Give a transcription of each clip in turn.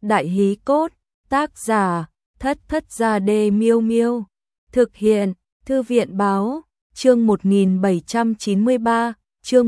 Đại hí cốt, tác giả, Thất Thất Gia Đê Miêu Miêu. Thực hiện, Thư viện báo, chương 1793, chương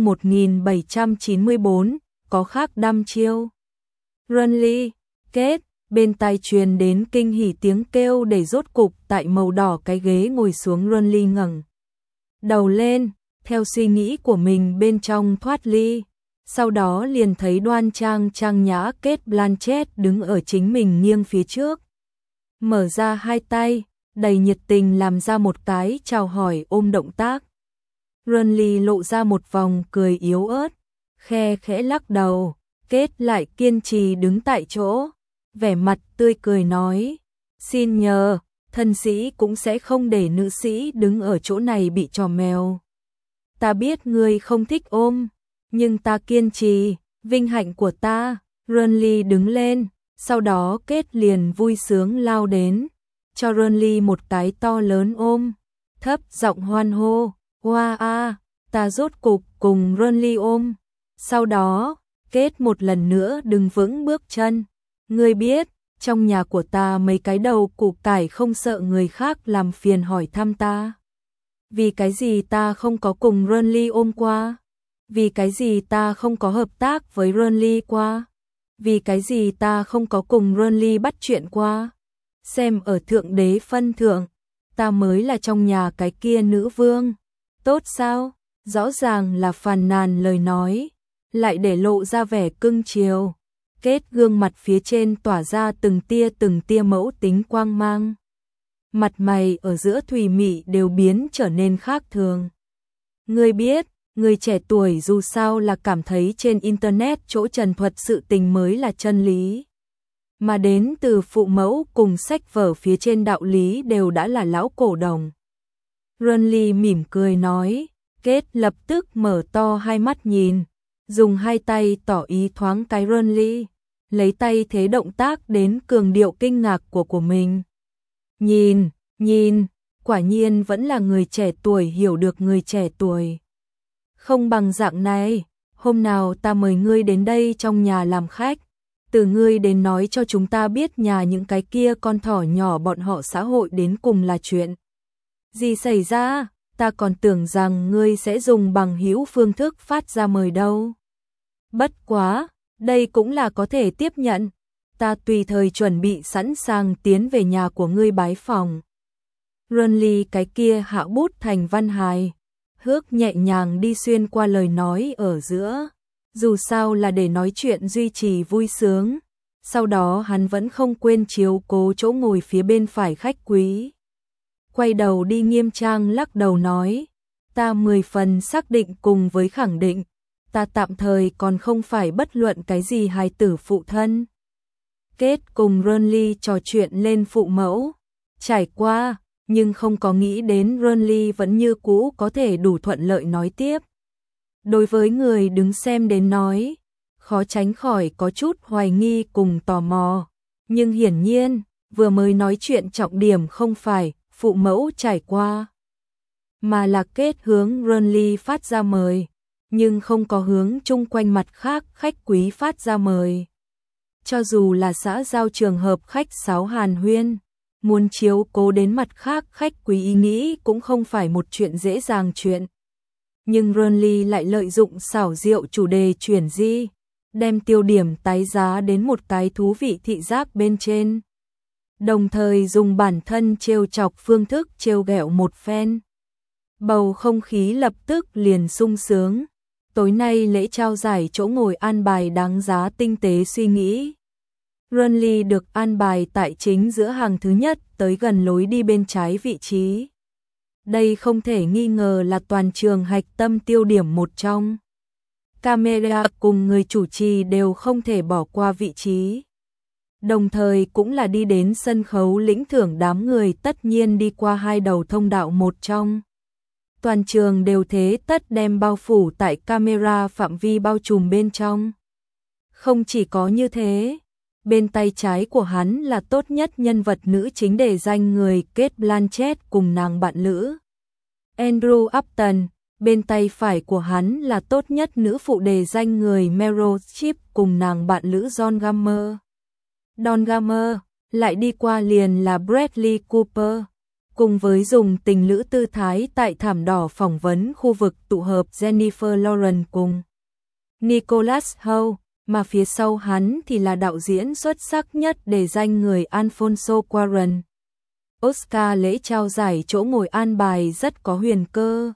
1794, có khác đăm chiêu. Runly, kết, bên tai truyền đến kinh hỉ tiếng kêu để rốt cục tại màu đỏ cái ghế ngồi xuống. Runly ngẩng đầu lên, theo suy nghĩ của mình bên trong thoát ly. Sau đó liền thấy đoan trang trang nhã Cate Blanchett đứng ở chính mình nghiêng phía trước. Mở ra hai tay, đầy nhiệt tình làm ra một cái chào hỏi ôm động tác. Runly lộ ra một vòng cười yếu ớt, khe khẽ lắc đầu. Cate lại kiên trì đứng tại chỗ, vẻ mặt tươi cười nói, xin nhờ, thân sĩ cũng sẽ không để nữ sĩ đứng ở chỗ này bị trò mèo. Ta biết ngươi không thích ôm, nhưng ta kiên trì, vinh hạnh của ta. Runly đứng lên, sau đó Cate liền vui sướng lao đến, cho Runly một cái to lớn ôm, thấp giọng hoan hô, hoa a, ta rốt cục cùng Runly ôm. Sau đó, Cate một lần nữa đứng vững bước chân. Ngươi biết, trong nhà của ta mấy cái đầu củ cải không sợ người khác làm phiền hỏi thăm ta. Vì cái gì ta không có cùng Runly ôm qua? Vì cái gì ta không có hợp tác với Runly qua? Vì cái gì ta không có cùng Runly bắt chuyện qua? Xem ở thượng đế phân thượng, ta mới là trong nhà cái kia nữ vương. Tốt sao? Rõ ràng là phàn nàn lời nói, lại để lộ ra vẻ cưng chiều. Cate gương mặt phía trên tỏa ra từng tia mẫu tính quang mang. Mặt mày ở giữa thùy mị đều biến trở nên khác thường. Ngươi biết, người trẻ tuổi dù sao là cảm thấy trên internet chỗ trần thuật sự tình mới là chân lý. Mà đến từ phụ mẫu cùng sách vở phía trên đạo lý đều đã là lão cổ đồng. Runly mỉm cười nói, Cate lập tức mở to hai mắt nhìn, dùng hai tay tỏ ý thoáng cái Runly, lấy tay thế động tác đến cường điệu kinh ngạc của mình. Nhìn, quả nhiên vẫn là người trẻ tuổi hiểu được người trẻ tuổi. Không bằng dạng này, hôm nào ta mời ngươi đến đây trong nhà làm khách, từ ngươi đến nói cho chúng ta biết nhà những cái kia con thỏ nhỏ bọn họ xã hội đến cùng là chuyện gì xảy ra, ta còn tưởng rằng ngươi sẽ dùng bằng hữu phương thức phát ra mời đâu. Bất quá, đây cũng là có thể tiếp nhận, ta tùy thời chuẩn bị sẵn sàng tiến về nhà của ngươi bái phòng. Runly cái kia hạ bút thành văn hài, hước nhẹ nhàng đi xuyên qua lời nói ở giữa, dù sao là để nói chuyện duy trì vui sướng. Sau đó hắn vẫn không quên chiếu cố chỗ ngồi phía bên phải khách quý. Quay đầu đi nghiêm trang lắc đầu nói, ta 10 phần xác định cùng với khẳng định, ta tạm thời còn không phải bất luận cái gì hài tử phụ thân. Cate cùng Runly trò chuyện lên phụ mẫu, trải qua, nhưng không có nghĩ đến Runly vẫn như cũ có thể đủ thuận lợi nói tiếp. Đối với người đứng xem đến nói, khó tránh khỏi có chút hoài nghi cùng tò mò, nhưng hiển nhiên, vừa mới nói chuyện trọng điểm không phải phụ mẫu trải qua, mà là Cate hướng Runly phát ra mời, nhưng không có hướng chung quanh mặt khác khách quý phát ra mời. Cho dù là xã giao trường hợp khách sáo hàn huyên, muốn chiếu cố đến mặt khác khách quý ý nghĩ cũng không phải một chuyện dễ dàng chuyện. Nhưng Runly lại lợi dụng xảo diệu chủ đề chuyển di, đem tiêu điểm tái giá đến một cái thú vị thị giác bên trên. Đồng thời dùng bản thân trêu chọc phương thức trêu ghẹo một phen. Bầu không khí lập tức liền sung sướng. Tối nay lễ trao giải chỗ ngồi an bài đáng giá tinh tế suy nghĩ. Runly được an bài tại chính giữa hàng thứ nhất tới gần lối đi bên trái vị trí. Đây không thể nghi ngờ là toàn trường hạch tâm tiêu điểm một trong. Camera cùng người chủ trì đều không thể bỏ qua vị trí. Đồng thời cũng là đi đến sân khấu lĩnh thưởng đám người tất nhiên đi qua hai đầu thông đạo một trong. Toàn trường đều thế tất đem bao phủ tại camera phạm vi bao trùm bên trong. Không chỉ có như thế, bên tay trái của hắn là tốt nhất nhân vật nữ chính để danh người Cate Blanchett cùng nàng bạn lữ Andrew Upton, bên tay phải của hắn là tốt nhất nữ phụ đề danh người Meryl Streep cùng nàng bạn lữ John Gummer. Don Gummer, lại đi qua liền là Bradley Cooper. Cùng với dùng tình lữ tư thái tại thảm đỏ phỏng vấn khu vực tụ hợp Jennifer Lawrence cùng Nicholas Hoult, mà phía sau hắn thì là đạo diễn xuất sắc nhất để danh người Alfonso Cuarón. Oscar lễ trao giải chỗ ngồi an bài rất có huyền cơ.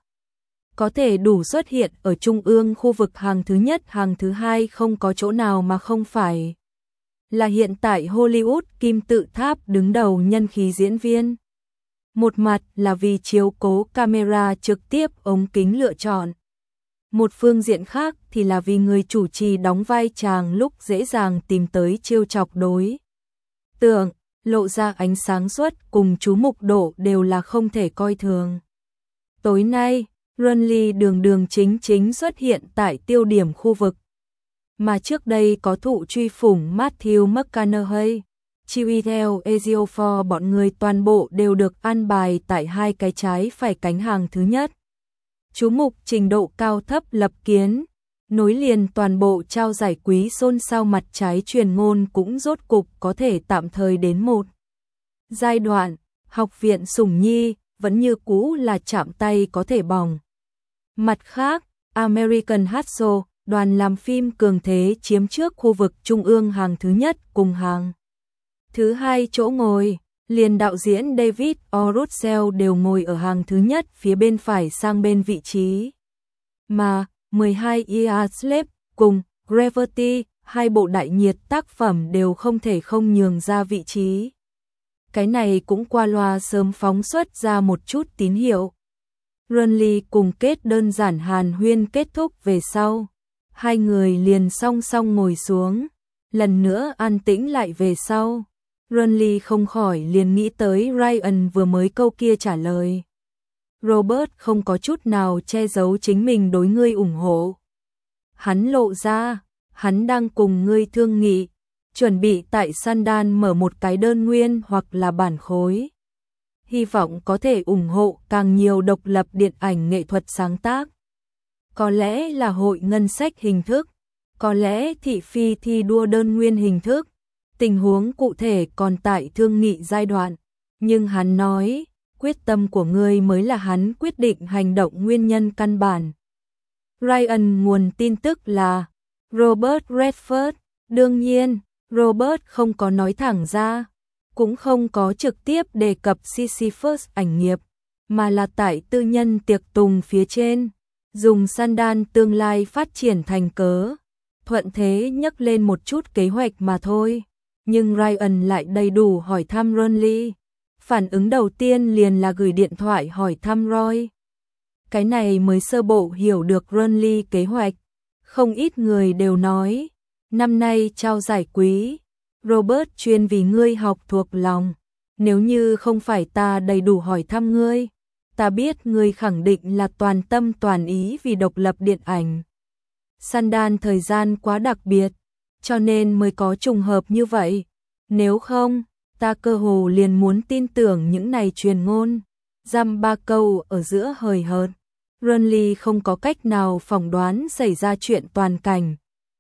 Có thể đủ xuất hiện ở trung ương khu vực hàng thứ nhất, hàng thứ hai, không có chỗ nào mà không phải là hiện tại Hollywood kim tự tháp đứng đầu nhân khí diễn viên. Một mặt là vì chiếu cố camera trực tiếp ống kính lựa chọn. Một phương diện khác thì là vì người chủ trì đóng vai chàng lúc dễ dàng tìm tới trêu chọc đối tượng, lộ ra ánh sáng suốt cùng chú mục độ đều là không thể coi thường. Tối nay, Renly đường đường chính chính xuất hiện tại tiêu điểm khu vực. Mà trước đây có thụ truy phủng Matthew McConaughey, Chiwetel Ejiofor bọn người toàn bộ đều được an bài tại hai cái trái phải cánh hàng thứ nhất. Chú mục trình độ cao thấp lập kiến, nối liền toàn bộ trao giải quý xôn xao mặt trái truyền ngôn cũng rốt cục có thể tạm thời đến một giai đoạn. Học viện Sủng Nhi vẫn như cũ là chạm tay có thể bỏng. Mặt khác, American Hustle, đoàn làm phim cường thế chiếm trước khu vực trung ương hàng thứ nhất cùng hàng thứ hai chỗ ngồi, liền đạo diễn David O. Russell đều ngồi ở hàng thứ nhất phía bên phải sang bên vị trí. Mà 12 Years Slave cùng Gravity, hai bộ đại nhiệt tác phẩm đều không thể không nhường ra vị trí. Cái này cũng qua loa sớm phóng xuất ra một chút tín hiệu. Renly cùng kết đơn giản hàn huyên kết thúc về sau. Hai người liền song song ngồi xuống, lần nữa an tĩnh lại về sau. Renly không khỏi liền nghĩ tới Ryan vừa mới câu kia trả lời. Robert không có chút nào che giấu chính mình đối ngươi ủng hộ. Hắn lộ ra, hắn đang cùng ngươi thương nghị, chuẩn bị tại Sundance mở một cái đơn nguyên hoặc là bản khối. Hy vọng có thể ủng hộ càng nhiều độc lập điện ảnh nghệ thuật sáng tác. Có lẽ là hội ngân sách hình thức, có lẽ thị phi thi đua đơn nguyên hình thức. Tình huống cụ thể còn tại thương nghị giai đoạn, nhưng hắn nói, quyết tâm của ngươi mới là hắn quyết định hành động nguyên nhân căn bản. Ryan nguồn tin tức là Robert Redford, đương nhiên, Robert không có nói thẳng ra, cũng không có trực tiếp đề cập Sisyphus ảnh nghiệp, mà là tại tư nhân tiệc tùng phía trên, dùng Sundance tương lai phát triển thành cớ, thuận thế nhắc lên một chút kế hoạch mà thôi. Nhưng Ryan lại đầy đủ hỏi thăm Renly. Phản ứng đầu tiên liền là gửi điện thoại hỏi thăm Roy. Cái này mới sơ bộ hiểu được Renly kế hoạch. Không ít người đều nói, năm nay trao giải quý, Robert chuyên vì ngươi học thuộc lòng. Nếu như không phải ta đầy đủ hỏi thăm ngươi, ta biết ngươi khẳng định là toàn tâm toàn ý vì độc lập điện ảnh. Sundance thời gian quá đặc biệt, cho nên mới có trùng hợp như vậy. Nếu không, ta cơ hồ liền muốn tin tưởng những này truyền ngôn. Dăm ba câu ở giữa hời hợt. Renly không có cách nào phỏng đoán xảy ra chuyện toàn cảnh.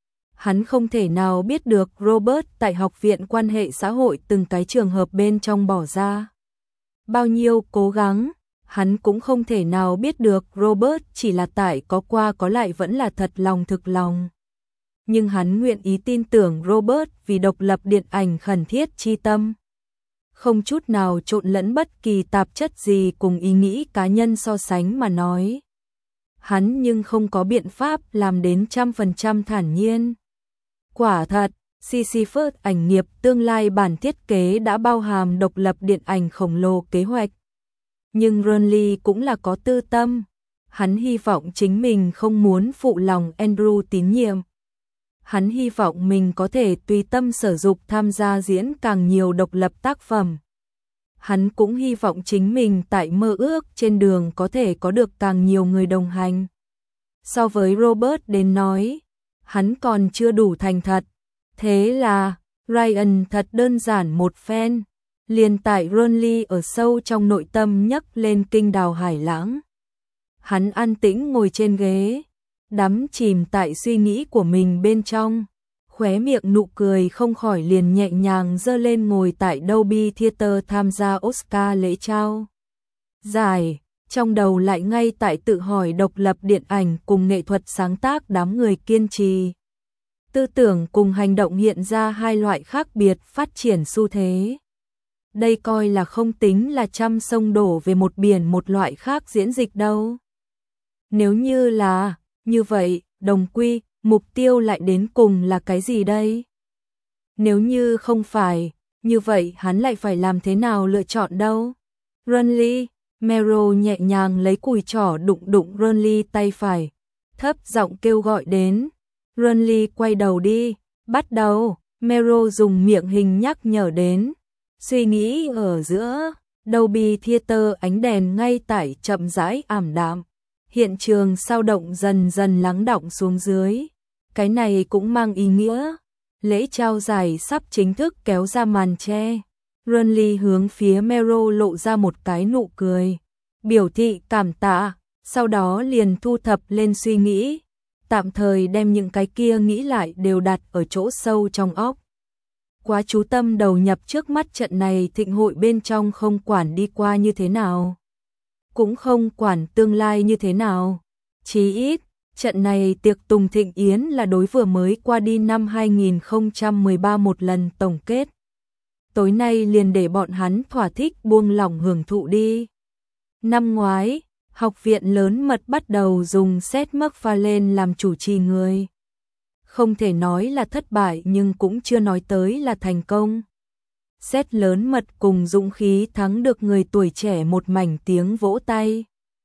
Hắn không thể nào biết được Robert tại học viện quan hệ xã hội từng cái trường hợp bên trong bỏ ra bao nhiêu cố gắng. Hắn cũng không thể nào biết được Robert chỉ là tại có qua có lại vẫn là thật lòng thực lòng. Nhưng hắn nguyện ý tin tưởng Robert vì độc lập điện ảnh khẩn thiết chi tâm. Không chút nào trộn lẫn bất kỳ tạp chất gì cùng ý nghĩ cá nhân so sánh mà nói. Hắn nhưng không có biện pháp làm đến 100% thản nhiên. Quả thật, Sisyphus ảnh nghiệp tương lai bản thiết kế đã bao hàm độc lập điện ảnh khổng lồ kế hoạch. Nhưng Renly cũng là có tư tâm. Hắn hy vọng chính mình không muốn phụ lòng Andrew tín nhiệm. Hắn hy vọng mình có thể tùy tâm sở dục tham gia diễn càng nhiều độc lập tác phẩm. Hắn cũng hy vọng chính mình tại mơ ước trên đường có thể có được càng nhiều người đồng hành. So với Robert đến nói, hắn còn chưa đủ thành thật. Thế là, Ryan thật đơn giản một phen, liền tại Renly ở sâu trong nội tâm nhấc lên kinh đào hải lãng. Hắn an tĩnh ngồi trên ghế, đắm chìm tại suy nghĩ của mình bên trong, khóe miệng nụ cười không khỏi liền nhẹ nhàng giơ lên, ngồi tại Dolby Theatre tham gia Oscar lễ trao giải, trong đầu lại ngay tại tự hỏi độc lập điện ảnh cùng nghệ thuật sáng tác đám người kiên trì. Tư tưởng cùng hành động hiện ra hai loại khác biệt phát triển xu thế. Đây coi là không tính là trăm sông đổ về một biển một loại khác diễn dịch đâu. Nếu như là như vậy, đồng quy, mục tiêu lại đến cùng là cái gì đây? Nếu như không phải, như vậy hắn lại phải làm thế nào lựa chọn đâu? Runly, Meryl nhẹ nhàng lấy cùi trỏ đụng đụng Runly tay phải, thấp giọng kêu gọi đến. Runly quay đầu đi, bắt đầu, Meryl dùng miệng hình nhắc nhở đến. Suy nghĩ ở giữa, Dolby Theatre ánh đèn ngay tại chậm rãi ảm đạm. Hiện trường sao động dần dần lắng đọng xuống dưới. Cái này cũng mang ý nghĩa lễ trao giải sắp chính thức kéo ra màn che. Runly hướng phía Meryl lộ ra một cái nụ cười, biểu thị cảm tạ, sau đó liền thu thập lên suy nghĩ, tạm thời đem những cái kia nghĩ lại đều đặt ở chỗ sâu trong óc. Quá chú tâm đầu nhập trước mắt trận này thịnh hội bên trong, không quản đi qua như thế nào, cũng không quản tương lai như thế nào. Chí ít, trận này tiệc tùng thịnh yến là đối vừa mới qua đi năm 2013 một lần tổng kết. Tối nay liền để bọn hắn thỏa thích buông lỏng hưởng thụ đi. Năm ngoái, học viện lớn mật bắt đầu dùng Seth MacFarlane làm chủ trì người. Không thể nói là thất bại nhưng cũng chưa nói tới là thành công. Seth lớn mật cùng dũng khí thắng được người tuổi trẻ một mảnh tiếng vỗ tay.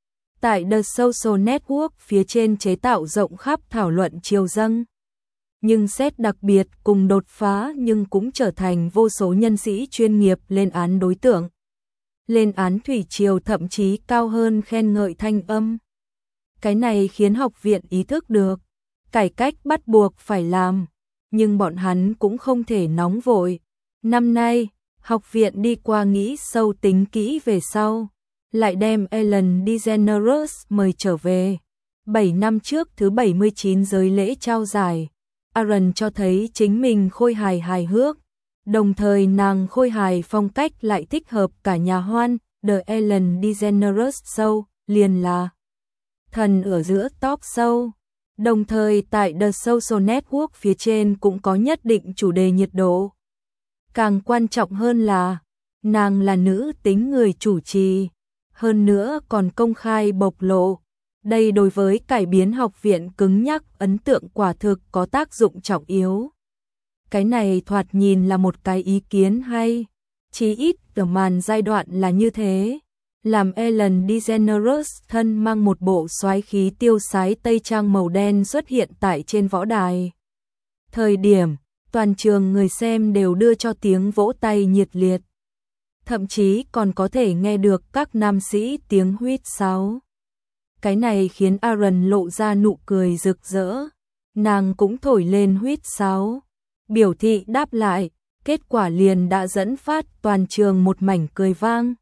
Tại The Social Network phía trên chế tạo rộng khắp thảo luận chiều dâng. Nhưng Seth đặc biệt cùng đột phá nhưng cũng trở thành vô số nhân sĩ chuyên nghiệp lên án đối tượng. Lên án thủy triều thậm chí cao hơn khen ngợi thanh âm. Cái này khiến học viện ý thức được, cải cách bắt buộc phải làm, nhưng bọn hắn cũng không thể nóng vội. Năm nay, học viện đi qua nghĩ sâu tính kỹ về sau, lại đem Ellen DeGeneres mời trở về. 7 năm trước thứ 79 giới lễ trao giải, Aaron cho thấy chính mình khôi hài hài hước, đồng thời nàng khôi hài phong cách lại thích hợp cả nhà hoan. The Ellen DeGeneres Show liền là thần ở giữa talk show. Đồng thời tại The Social Network phía trên cũng có nhất định chủ đề nhiệt độ. Càng quan trọng hơn là, nàng là nữ tính người chủ trì, hơn nữa còn công khai bộc lộ. Đây đối với cải biến học viện cứng nhắc ấn tượng quả thực có tác dụng trọng yếu. Cái này thoạt nhìn là một cái ý kiến hay, chí ít ở màn giai đoạn là như thế. Làm Ellen DeGeneres thân mang một bộ soái khí tiêu sái tây trang màu đen xuất hiện tại trên võ đài. Thời điểm, toàn trường người xem đều đưa cho tiếng vỗ tay nhiệt liệt. Thậm chí còn có thể nghe được các nam sĩ tiếng huýt sáo. Cái này khiến Aaron lộ ra nụ cười rực rỡ. Nàng cũng thổi lên huýt sáo, biểu thị đáp lại, kết quả liền đã dẫn phát toàn trường một mảnh cười vang.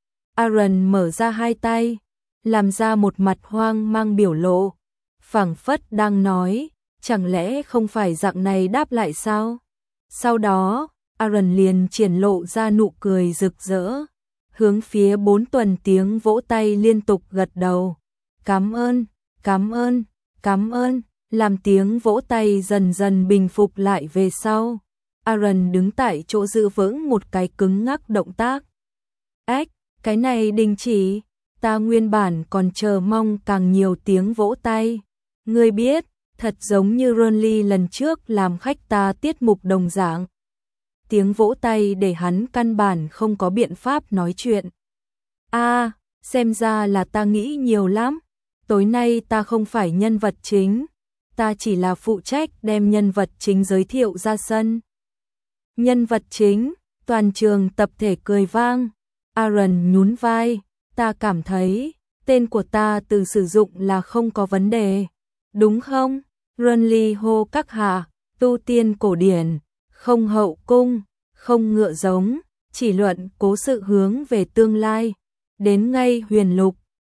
Aaron mở ra hai tay, làm ra một mặt hoang mang biểu lộ, phảng phất đang nói, chẳng lẽ không phải dạng này đáp lại sao? Sau đó, Aaron liền triển lộ ra nụ cười rực rỡ, hướng phía 4 tuần tiếng vỗ tay liên tục gật đầu. Cảm ơn, cảm ơn, cảm ơn. Làm tiếng vỗ tay dần dần bình phục lại về sau, Aaron đứng tại chỗ giữ vững một cái cứng ngắc động tác. Ếch, cái này đình chỉ, ta nguyên bản còn chờ mong càng nhiều tiếng vỗ tay. Ngươi biết, thật giống như Ronly lần trước làm khách ta tiết mục đồng dạng. Tiếng vỗ tay để hắn căn bản không có biện pháp nói chuyện. Xem ra là ta nghĩ nhiều lắm. Tối nay ta không phải nhân vật chính. Ta chỉ là phụ trách đem nhân vật chính giới thiệu ra sân. Nhân vật chính, toàn trường tập thể cười vang. Aaron nhún vai, ta cảm thấy, tên của ta từ sử dụng là không có vấn đề. Đúng không? Ronly hô các hạ, tu tiên cổ điển, không hậu cung, không ngựa giống, chỉ luận cố sự hướng về tương lai. Đến ngay huyền lục,